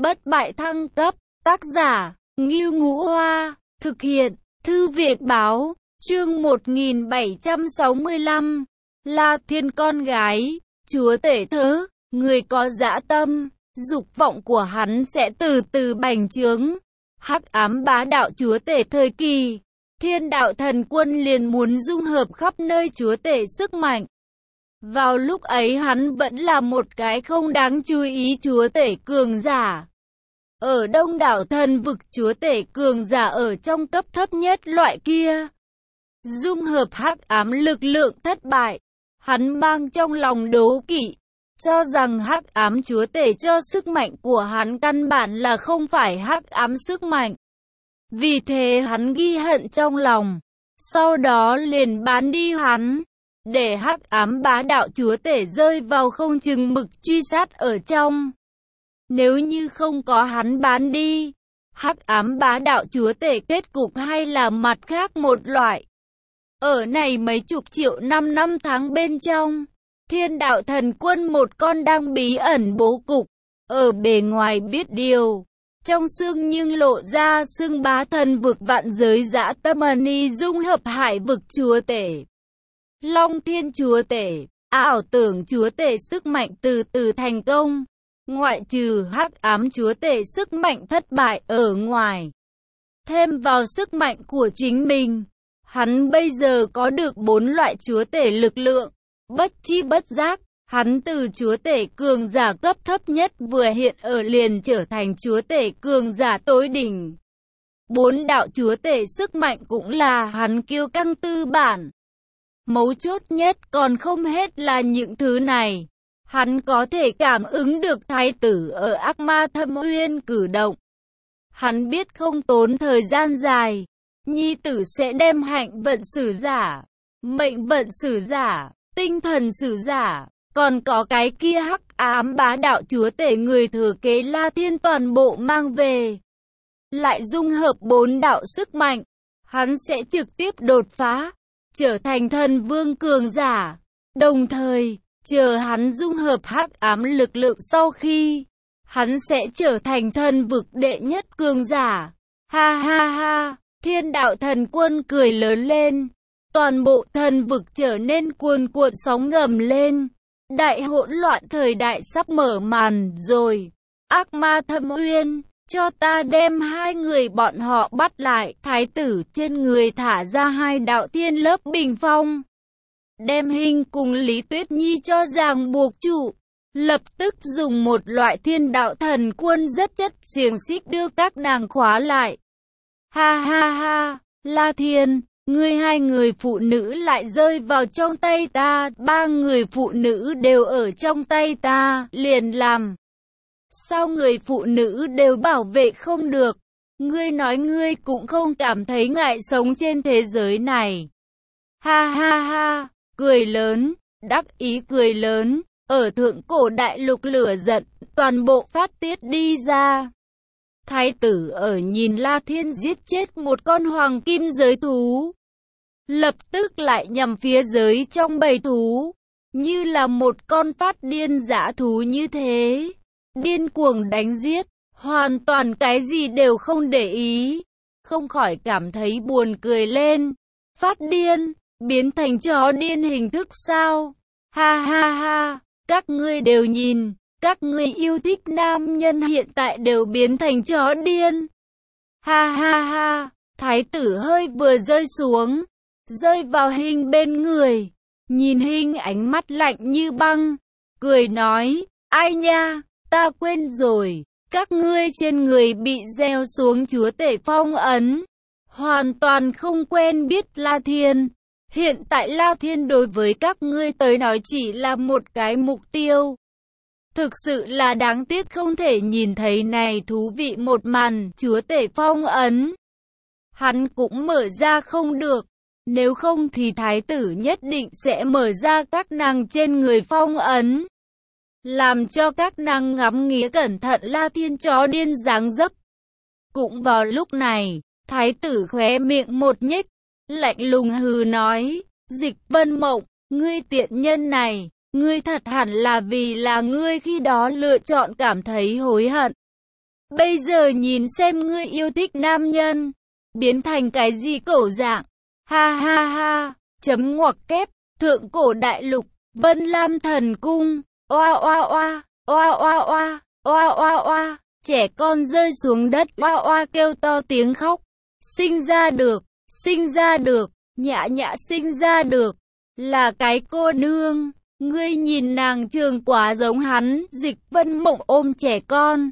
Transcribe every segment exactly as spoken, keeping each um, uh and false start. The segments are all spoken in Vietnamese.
Bất bại thăng cấp, tác giả, Ngưu Ngũ Hoa, thực hiện, Thư viện báo, chương một nghìn bảy trăm sáu mươi lăm, La Thiên con gái, chúa tể thớ, người có dã tâm, dục vọng của hắn sẽ từ từ bành trướng. Hắc ám bá đạo chúa tể thời kỳ, Thiên đạo thần quân liền muốn dung hợp khắp nơi chúa tể sức mạnh. Vào lúc ấy hắn vẫn là một cái không đáng chú ý chúa tể cường giả. Ở đông đảo thần vực chúa tể cường giả ở trong cấp thấp nhất loại kia. Dung hợp hắc ám lực lượng thất bại. Hắn mang trong lòng đố kỵ, cho rằng hắc ám chúa tể cho sức mạnh của hắn căn bản là không phải hắc ám sức mạnh. Vì thế hắn ghi hận trong lòng, sau đó liền bán đi hắn, để hắc ám bá đạo chúa tể rơi vào không chừng mực truy sát ở trong. Nếu như không có hắn bán đi, hắc ám bá đạo chúa tể kết cục hay là mặt khác một loại. Ở này mấy chục triệu năm năm tháng bên trong, Thiên đạo thần quân một con đang bí ẩn bố cục, ở bề ngoài biết điều, trong xương nhưng lộ ra xương bá thần vực vạn giới dã tâm ni dung hợp hải vực chúa tể. Long thiên chúa tể, ảo tưởng chúa tể sức mạnh từ từ thành công, ngoại trừ hắc ám chúa tể sức mạnh thất bại ở ngoài. Thêm vào sức mạnh của chính mình, hắn bây giờ có được bốn loại chúa tể lực lượng. Bất chi bất giác, hắn từ chúa tể cường giả cấp thấp nhất vừa hiện ở liền trở thành chúa tể cường giả tối đỉnh. Bốn đạo chúa tể sức mạnh cũng là hắn kiêu căng tư bản. Mấu chốt nhất còn không hết là những thứ này. Hắn có thể cảm ứng được thái tử ở ác ma thâm uyên cử động. Hắn biết không tốn thời gian dài, nhi tử sẽ đem hạnh vận sử giả, mệnh vận sử giả, tinh thần sử giả, còn có cái kia hắc ám bá đạo chúa tể người thừa kế La Thiên toàn bộ mang về. Lại dung hợp bốn đạo sức mạnh, hắn sẽ trực tiếp đột phá, trở thành thần vương cường giả. Đồng thời, chờ hắn dung hợp hắc ám lực lượng sau khi, hắn sẽ trở thành thần vực đệ nhất cường giả. Ha ha ha, Thiên đạo thần quân cười lớn lên. Toàn bộ thần vực trở nên cuồn cuộn sóng ngầm lên. Đại hỗn loạn thời đại sắp mở màn rồi. Ác ma thâm uyên, cho ta đem hai người bọn họ bắt lại. Thái tử trên người thả ra hai đạo thiên lớp bình phong. Đem Hình cùng Lý Tuyết Nhi cho ràng buộc trụ. Lập tức dùng một loại thiên đạo thần quân rất chất xiềng xích đưa các nàng khóa lại. Ha ha ha, La Thiên, ngươi hai người phụ nữ lại rơi vào trong tay ta, ba người phụ nữ đều ở trong tay ta, liền làm. Sao người phụ nữ đều bảo vệ không được? Ngươi nói ngươi cũng không cảm thấy ngại sống trên thế giới này. Ha ha ha, cười lớn, đắc ý cười lớn, ở thượng cổ đại lục lửa giận, toàn bộ phát tiết đi ra. Thái tử ở nhìn La Thiên giết chết một con hoàng kim giới thú. Lập tức lại nhằm phía giới trong bầy thú, như là một con phát điên dã thú như thế. Điên cuồng đánh giết, hoàn toàn cái gì đều không để ý. Không khỏi cảm thấy buồn cười lên. Phát điên, biến thành chó điên hình thức sao? Ha ha ha, các ngươi đều nhìn. Các ngươi yêu thích nam nhân hiện tại đều biến thành chó điên. Ha ha ha, thái tử hơi vừa rơi xuống, rơi vào Hình bên người, nhìn Hình ánh mắt lạnh như băng, cười nói, ai nha, ta quên rồi, các ngươi trên người bị gieo xuống chúa tể phong ấn, hoàn toàn không quen biết La Thiên. Hiện tại La Thiên đối với các ngươi tới nói chỉ là một cái mục tiêu. Thực sự là đáng tiếc không thể nhìn thấy này thú vị một màn chúa tể phong ấn. Hắn cũng mở ra không được, nếu không thì thái tử nhất định sẽ mở ra các nàng trên người phong ấn. Làm cho các nàng ngắm nghía cẩn thận La Thiên chó điên dáng dấp. Cũng vào lúc này, thái tử khóe miệng một nhếch, lạnh lùng hừ nói, Dịch Vân Mộng, ngươi tiện nhân này. Ngươi thật hẳn là vì là ngươi khi đó lựa chọn cảm thấy hối hận. Bây giờ nhìn xem ngươi yêu thích nam nhân, biến thành cái gì cổ dạng. Ha ha ha, chấm ngoặc kép, thượng cổ đại lục, Vân Lam thần cung, oa oa oa, oa oa oa, oa oa oa, trẻ con rơi xuống đất, oa oa kêu to tiếng khóc. Sinh ra được, sinh ra được, nhã nhã sinh ra được, là cái cô nương, ngươi nhìn nàng trường quá giống hắn. Dịch Vân Mộng ôm trẻ con,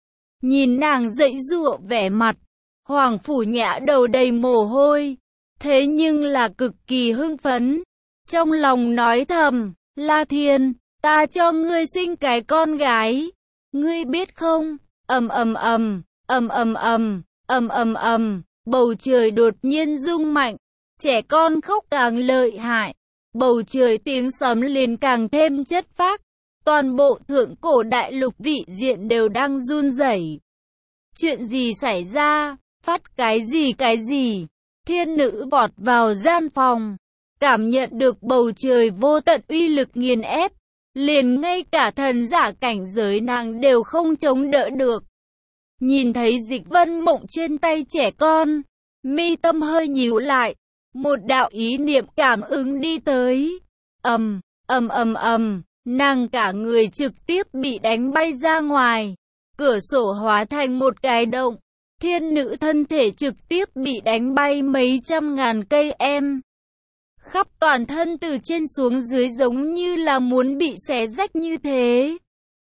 nhìn nàng dậy dụa vẻ mặt, Hoàng Phủ Nhã đầu đầy mồ hôi, thế nhưng là cực kỳ hưng phấn, trong lòng nói thầm, La Thiên, ta cho ngươi sinh cái con gái, ngươi biết không? Ầm ầm ầm, ầm ầm ầm, ầm ầm ầm, bầu trời đột nhiên rung mạnh, trẻ con khóc càng lợi hại, bầu trời tiếng sấm liền càng thêm chất phác, toàn bộ thượng cổ đại lục vị diện đều đang run rẩy. Chuyện gì xảy ra? Phát cái gì cái gì? Thiên nữ vọt vào gian phòng, cảm nhận được bầu trời vô tận uy lực nghiền ép, liền ngay cả thần giả cảnh giới nàng đều không chống đỡ được. Nhìn thấy Dịch Vân Mộng trên tay trẻ con, mi tâm hơi nhíu lại, một đạo ý niệm cảm ứng đi tới. Ầm, ầm ầm ầm, nàng cả người trực tiếp bị đánh bay ra ngoài, cửa sổ hóa thành một cái động, thiên nữ thân thể trực tiếp bị đánh bay mấy trăm ngàn cây em. Khắp toàn thân từ trên xuống dưới giống như là muốn bị xé rách như thế.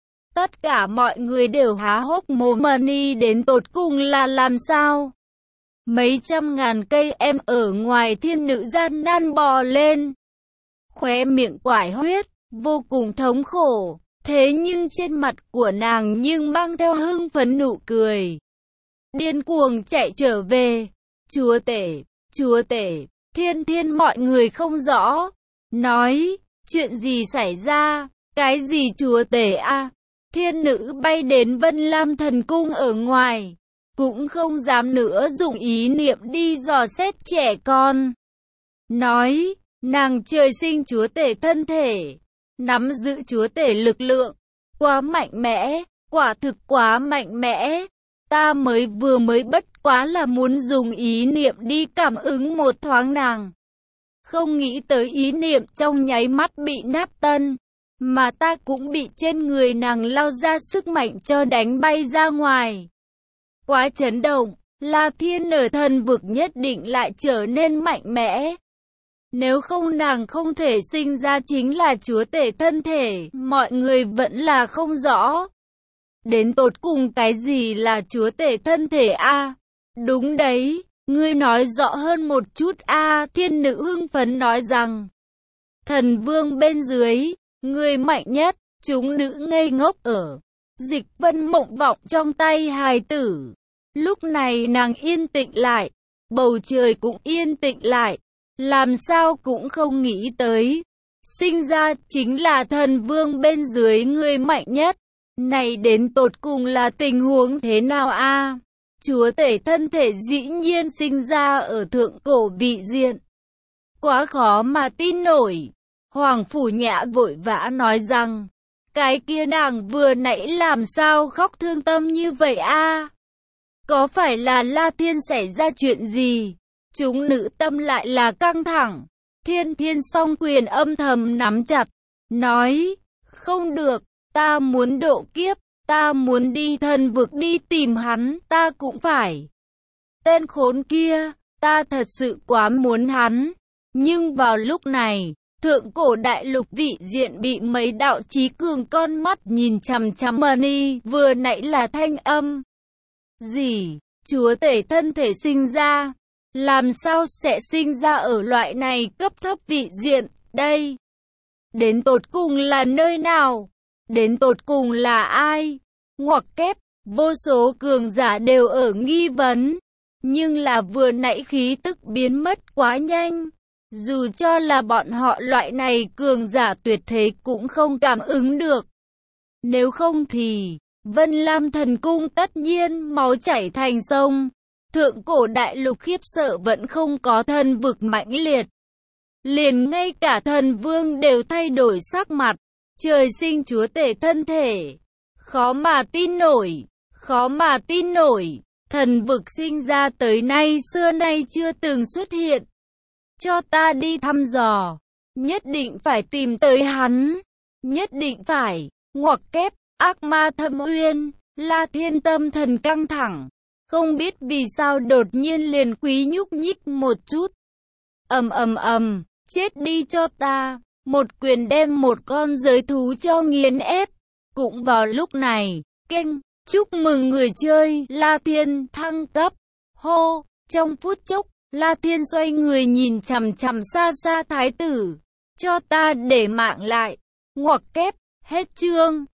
Tất cả mọi người đều há hốc mồm, Mani đến tột cùng là làm sao? Mấy trăm ngàn cây em ở ngoài, thiên nữ gian nan bò lên, khóe miệng quải huyết, vô cùng thống khổ, thế nhưng trên mặt của nàng nhưng mang theo hưng phấn nụ cười. Điên cuồng chạy trở về, chúa tể, chúa tể, thiên thiên mọi người không rõ, nói, chuyện gì xảy ra, cái gì chúa tể a? Thiên nữ bay đến Vân Lam thần cung ở ngoài, cũng không dám nữa dùng ý niệm đi dò xét trẻ con. Nói, nàng trời sinh chúa tể thân thể, nắm giữ chúa tể lực lượng, quá mạnh mẽ, quả thực quá mạnh mẽ. Ta mới vừa mới bất quá là muốn dùng ý niệm đi cảm ứng một thoáng nàng. Không nghĩ tới ý niệm trong nháy mắt bị nát tan, mà ta cũng bị trên người nàng lao ra sức mạnh cho đánh bay ra ngoài. Quá chấn động, La Thiên ở thần vực nhất định lại trở nên mạnh mẽ. Nếu không nàng không thể sinh ra chính là chúa tể thân thể, mọi người vẫn là không rõ. Đến tột cùng cái gì là chúa tể thân thể a? Đúng đấy, ngươi nói rõ hơn một chút a. Thiên nữ hưng phấn nói rằng, thần vương bên dưới, ngươi mạnh nhất. Chúng nữ ngây ngốc ở Dịch Vân Mộng vọng trong tay hài tử. Lúc này nàng yên tĩnh lại, bầu trời cũng yên tĩnh lại, làm sao cũng không nghĩ tới, sinh ra chính là thần vương bên dưới người mạnh nhất. Này đến tột cùng là tình huống thế nào a? Chúa tể thân thể dĩ nhiên sinh ra ở thượng cổ vị diện, quá khó mà tin nổi. Hoàng Phủ Nhã vội vã nói rằng, cái kia nàng vừa nãy làm sao khóc thương tâm như vậy a? Có phải là La Thiên xảy ra chuyện gì? Chúng nữ tâm lại là căng thẳng. Thiên Thiên song quyền âm thầm nắm chặt, nói, không được, ta muốn độ kiếp, ta muốn đi thần vực đi tìm hắn, ta cũng phải. Tên khốn kia, ta thật sự quá muốn hắn. Nhưng vào lúc này, thượng cổ đại lục vị diện bị mấy đạo chí cường con mắt nhìn chằm chằm. Mani vừa nãy là thanh âm gì? Chúa tể thân thể sinh ra, làm sao sẽ sinh ra ở loại này cấp thấp vị diện đây? Đến tột cùng là nơi nào? Đến tột cùng là ai? Ngoặc kép, vô số cường giả đều ở nghi vấn, nhưng là vừa nãy khí tức biến mất quá nhanh. Dù cho là bọn họ loại này cường giả tuyệt thế cũng không cảm ứng được. Nếu không thì, Vân Lam thần cung tất nhiên máu chảy thành sông. Thượng cổ đại lục khiếp sợ vẫn không có thần vực mãnh liệt. Liền ngay cả thần vương đều thay đổi sắc mặt. Trời sinh chúa tể thân thể. Khó mà tin nổi. Khó mà tin nổi, thần vực sinh ra tới nay xưa nay chưa từng xuất hiện. Cho ta đi thăm dò, nhất định phải tìm tới hắn, nhất định phải, ngoặc kép, ác ma thâm uyên, La Thiên tâm thần căng thẳng, không biết vì sao đột nhiên liền quý nhúc nhích một chút. Ầm ầm ầm, chết đi cho ta, một quyền đem một con giới thú cho nghiền ép. Cũng vào lúc này, kênh, chúc mừng người chơi, La Thiên thăng cấp, hô, trong phút chốc, La Thiên xoay người nhìn chằm chằm xa xa thái tử, cho ta để mạng lại, ngoặc kép, hết chương.